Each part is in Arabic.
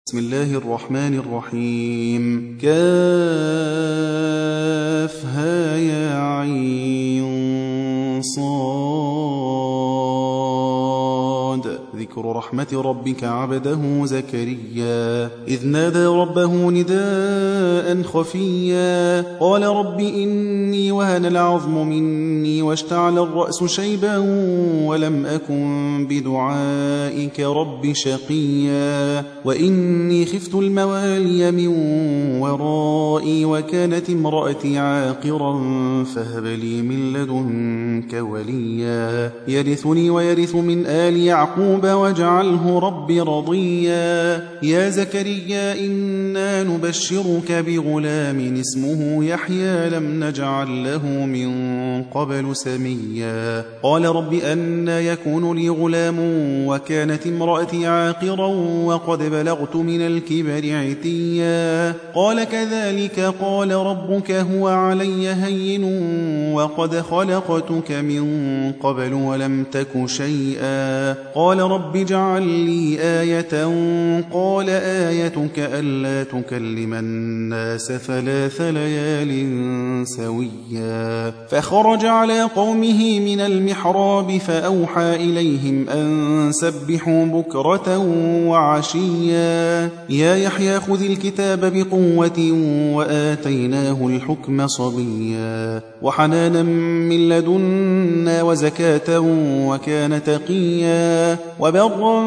بسم الله الرحمن الرحيم كافها يا عين صاد ذكر رحمة ربك عبده زكريا إذ نادى ربه نداء خفيا قال رب إني وهن العظم مني واشتعل الرأس شيبا ولم أكن بدعائك رب شقيا وإني خفت الموالي من ورائي وكانت امرأتي عاقرا فهب لي من لدنك وليا يرثني ويرث من آل يعقوب واجعله رب رضيا يا زكريا إنا نبشرك بغلام اسمه يحيى لم نجعل له من قبل سميا قال رب أنى يكون لي غلام وكانت امرأتي عاقرا وقد بلغت من الكبر عتيا قال كذلك قال ربك هو علي هين وقد خلقتك من قبل ولم تك شيئا قال رب اجعل لي آية قال آيتك ألا تكلم الناس 3 ليال سويا فخرج على قومه من المحراب فأوحى إليهم أن سبحوا بكرة وعشيا يا يحيى خذ الكتاب بقوة وآتيناه الحكم صبيا وحنانا من لدنا وزكاة وكان تقيا وبرا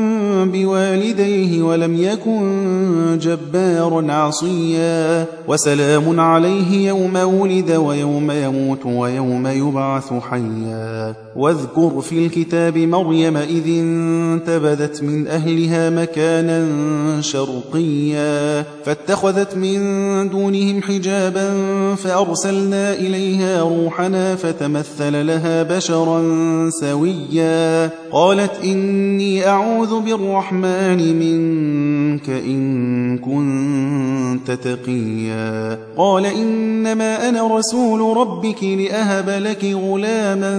بوالديه ولم يكن جبارا عصيا وسلام عليه يوم ولد ويوم يموت ويوم يبعث حيا واذكر في الكتاب مريم إذ انتبذت من أهلها مكانا شرقيا فاتخذت من دونهم حجابا فأرسلنا إليها روحنا فتمثل لها بشرا سويا قالت إني أعوذ بالرحمن منك إن كنت تقيا قال إنما أنا رسول ربك لأهب لك غلاما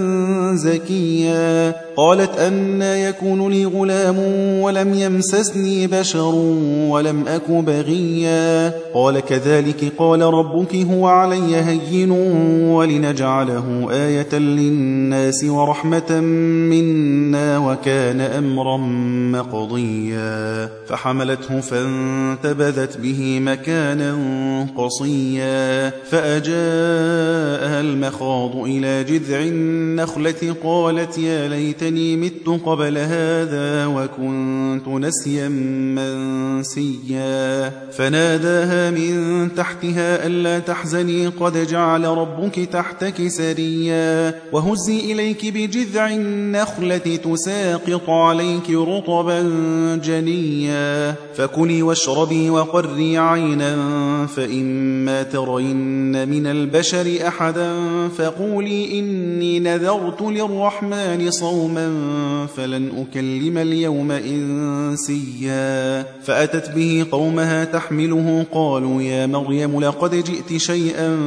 زكيا قالت أنى يكون لي غلام ولم يمسسني بشر ولم أك بغيا قال كذلك قال ربك هو علي هين ولنجعله آية للناس ورحمة منا وكان أمرا مقضيا فحملته فانتبذت به مكانا قصيا فأجاءها المخاض إلى جذع النخلة قالت يا ليتني مت قبل هذا وكنت نسيا منسيا فناداها من تحتها ألا تحزني قد جعل ربك تحتك سريا وهزي إليك بجذع النخلة تساقط عليك رطبا جنيا فكلي واشربي وقري عينا فإما ترين من البشر أحدا فقولي إني نذرت للرحمن صوما فلن أكلم اليوم إنسيا فأتت به قومها تحمله قالوا يا مريم لقد جئت شيئا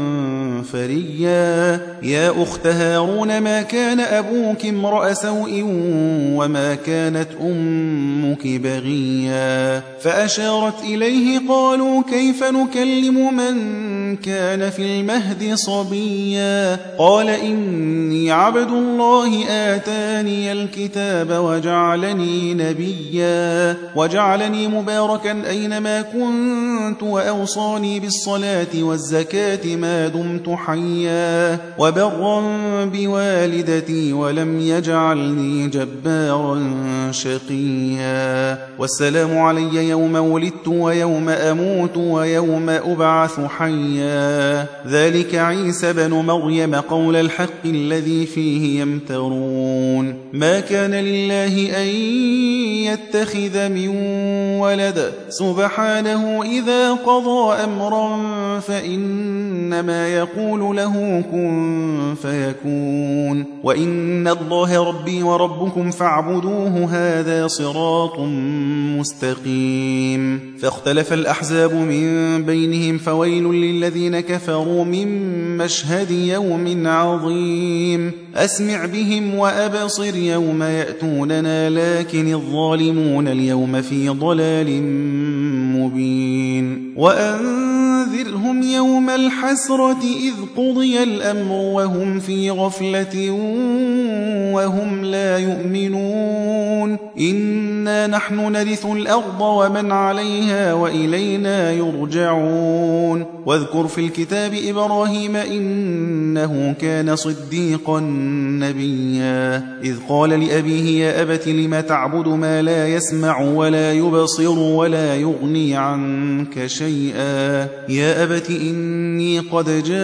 فريا يا أخت هارون ما كان أبوك امرأ سوء وما كانت أمك بغيا فأشارت إليه قالوا كيف نكلم من كان في المهد صبيا قال إني عبد الله آتاني الكتاب وجعلني نبيا وجعلني مباركا أينما كنت وأوصاني بالصلاة والزكاة ما دمت حيا وبرا بوالدتي ولم يجعلني جبارا شقيا والسلام علي يوم ولدت ويوم أموت ويوم أبعث حيا ذلك عيسى بن مريم قول الحق الذي فيه يمترون ما كان لله أن يتخذ من ولد سبحانه إذا قضى أمرا فإنما يقول له كن فيكون وإن الله ربي وربكم فاعبدوه هذا صراط مستقيم فاختلف الأحزاب من بينهم فويل للذين كفروا من مشهد يوم عظيم أسمع بهم وأبصر يوم يأتوننا لكن الظالمون اليوم في ضلال مبين وأنذرهم يوم الحسرة إذ قضي الأمر وهم في غفلة وهم لا يؤمنون إنا نحن نرث الأرض ومن عليها وإلينا يرجعون واذكر في الكتاب إبراهيم إنه كان صديقا نبيا إذ قال لأبيه يا أبت لم تعبد ما لا يسمع ولا يبصر ولا يغني عنك شيئا يا أبت إني قد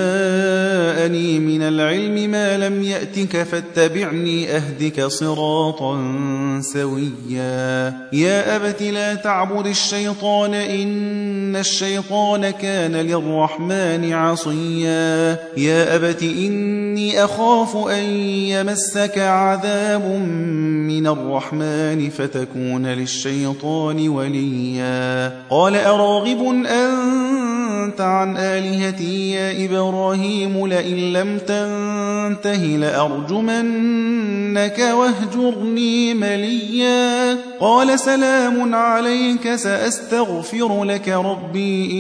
جاءني من العلم ما لم يأتك فاتبعني أهدك صراطا سويا يا أبت لا تعبد الشيطان إن الشيطان كان للرحمن عصيا يا أبت إني أخاف أن يمسك عذاب من الرحمن فتكون للشيطان وليا قال أراغب أنت عن آلهتي يا إبراهيم لئن لم تنته لأرجمنك واهجرني مليا قال سلام عليك سأستغفر لك ربي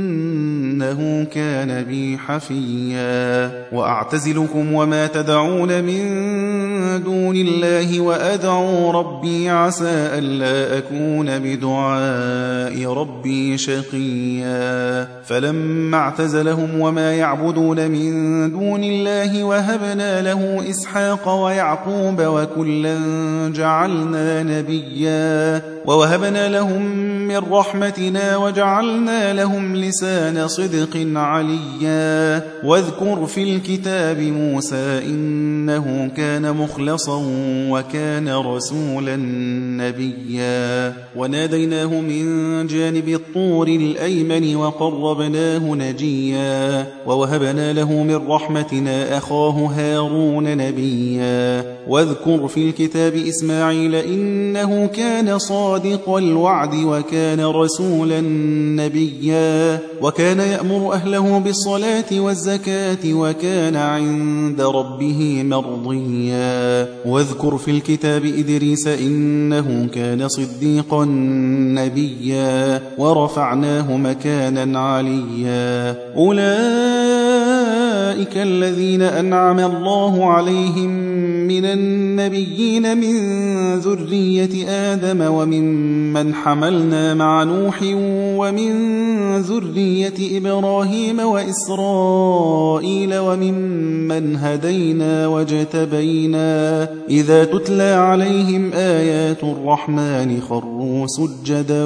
إنه كان بي حفيا وأعتزلكم وما تدعون من دون الله وأدعو ربي عسى ألا أكون بدعاء ربي شقيا فلما اعتزلهم وما يعبدون من دون الله وهبنا له إسحاق ويعقوب وكلا جعلنا نبيا ووهبنا لهم من رحمتنا وجعلنا لهم لسان صدق عليا واذكر في الكتاب موسى إنه كان مخلصا وكان رسولا نبيا وناديناه من جانب الطور الأيمن وقربناه نجيا ووهبنا له من رحمتنا أخاه هارون نبيا واذكر في الكتاب إسماعيل إنه كان صادق الوعد وكان رسولا نبيا وكان يأمر أهله بالصلاة والزكاة وكان عند ربه مرضيا واذكر في الكتاب إدريس إنه كان صديقا نبيا ورفعناه مكانا عليا أولئك الذين أنعم الله عليهم من النبيين من ذرية آدم وممن حملنا مع نوح ومن ذرية إبراهيم وإسرائيل وممن هدينا واجتبينا إذا تتلى عليهم آيات الرحمن خروا سجدا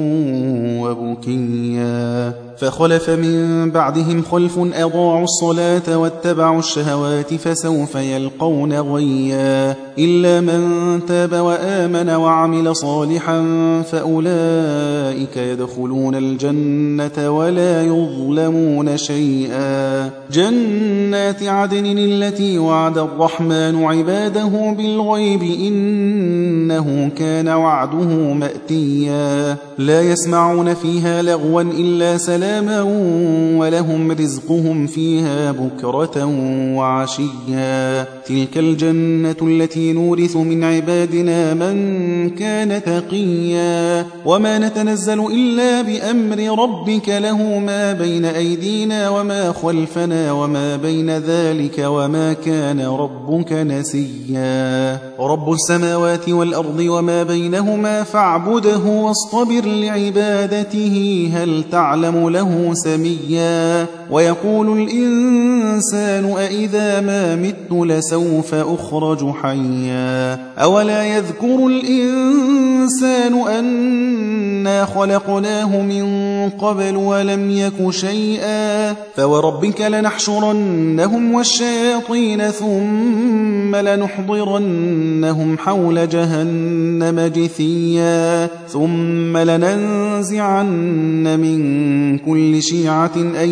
وبكيا فخلف من بعدهم خلف أضاعوا الصلاة واتبعوا الشهوات فسوف يلقون غيا إلا من تاب وآمن وعمل صالحا فأولئك يدخلون الجنة ولا يظلمون شيئا جنات عدن التي وعد الرحمن عباده بالغيب إنه كان وعده مأتيا لا يسمعون فيها لغوا إلا سلاما ولهم رزقهم فيها بكرة وعشيا تلك الجنة التي نورث من عبادنا من كان تقيا وما نتنزل إلا بأمر ربك له ما بين أيدينا وما خلفنا وما بين ذلك وما كان ربك نسيا رب السماوات والأرض وما بينهما فاعبده واصطبر لعبادته هل تعلم له سميا ويقول الإنسان أإذا ما مت لسوف أخرج حيا أولا يذكر الإنسان أنا خلقناه من قبل ولم يك شيئا فوربك لنحشرنهم والشياطين ثم لنحضرنهم حول جهنم جثيا ثم لننزعن من كل شيعة أيهم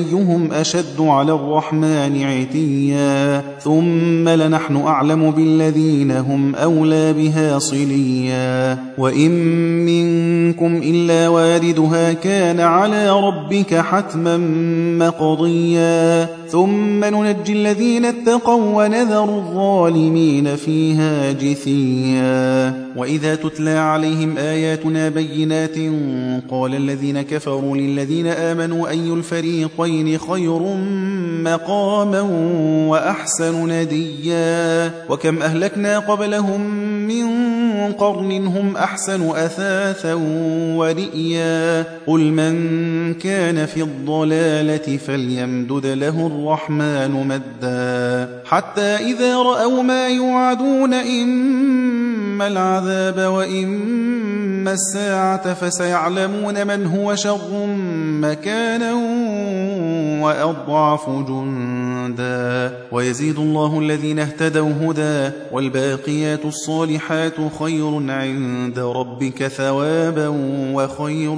هم أشد على الرحمن عتيا ثم لنحن أعلم بالذين هم أولى بها صليا وإن منكم إلا واردها كان على ربك حتما مقضيا ثم ننجي الذين اتقوا ونذر الظالمين فيها جثيا وإذا تتلى عليهم آياتنا بينات قال الذين كفروا للذين آمنوا أي الفريقين خير مقاما وأحسن نديا وكم أهلكنا قبلهم من قرن هم أحسن أثاثا ورئيا قل من كان في الضلالة فليمدد له الرحمن مدا حتى إذا رأوا ما يوعدون إما العذاب وإما الساعة فسيعلمون من هو شر مكانا وأضعف جندا ويزيد الله الذين اهتدوا هدى والباقيات الصالحات خير عند ربك ثوابا وخير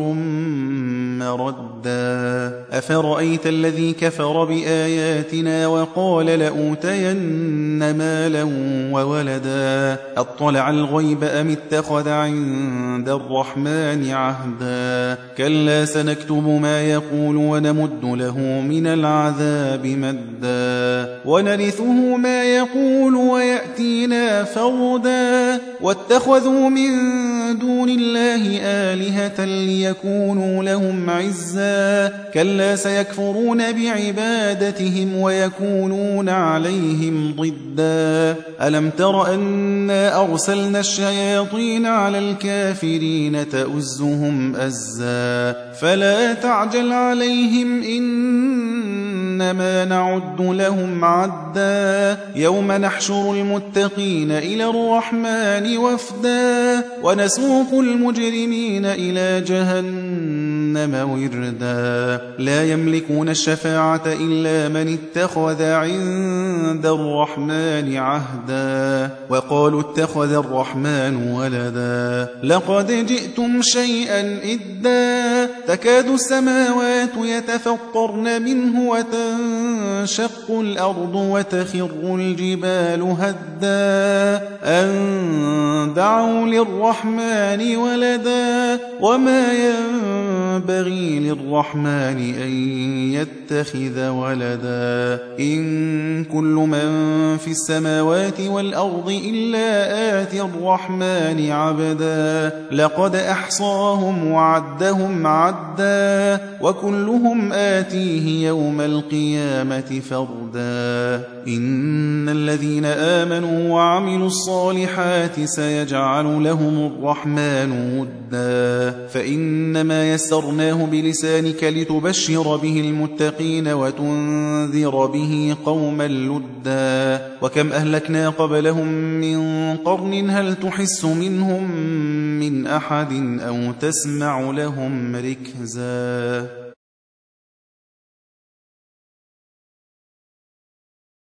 مردا أفرأيت الذي كفر بآياتنا وقال لأوتين مالا وولدا أطلع الغيب أم اتخذ عند الرحمن عهدا كلا سنكتب ما يقول ونمد له من العذاب مدا ونرثه ما يقول ويأتينا فردا واتخذوا من دون الله آلهة ليكونوا لهم عزا كلا سيكفرون بعبادتهم ويكونون عليهم ضدا ألم تر أنا أرسلنا الشياطين على الكافرين تؤزهم أزا فلا تعجل عليهم إنما نعد لهم عدا يوم نحشر المتقين إلى الرحمن وفدا ونسوق المجرمين إلى جهنم وردا لا يملكون الشفاعة إلا من اتخذ عند الرحمن عهدا وقالوا اتخذ الرحمن ولدا لقد جئتم شيئا إدا تكاد السماوات يتفطرن منه وتنشق الأرض وتخر الجبال هدا أن دعوا للرحمن ولدا وما ينبغي للرحمن أن يتخذ ولدا إن كل من في السماوات والأرض إلا آتي الرحمن عبدا لقد أحصاهم وعدهم عدا وكلهم آتيه يوم القيامة فردا إن الذين آمنوا وعملوا الصالحات سيجعل لهم الرحمن ودا فإنما يسرناه بلسانك لتبشر به المتقين وتنذر به قوما لدا وكم أهلكنا قبلهم من قرن هل تحس منهم من أحد أو تسمع لهم ركزا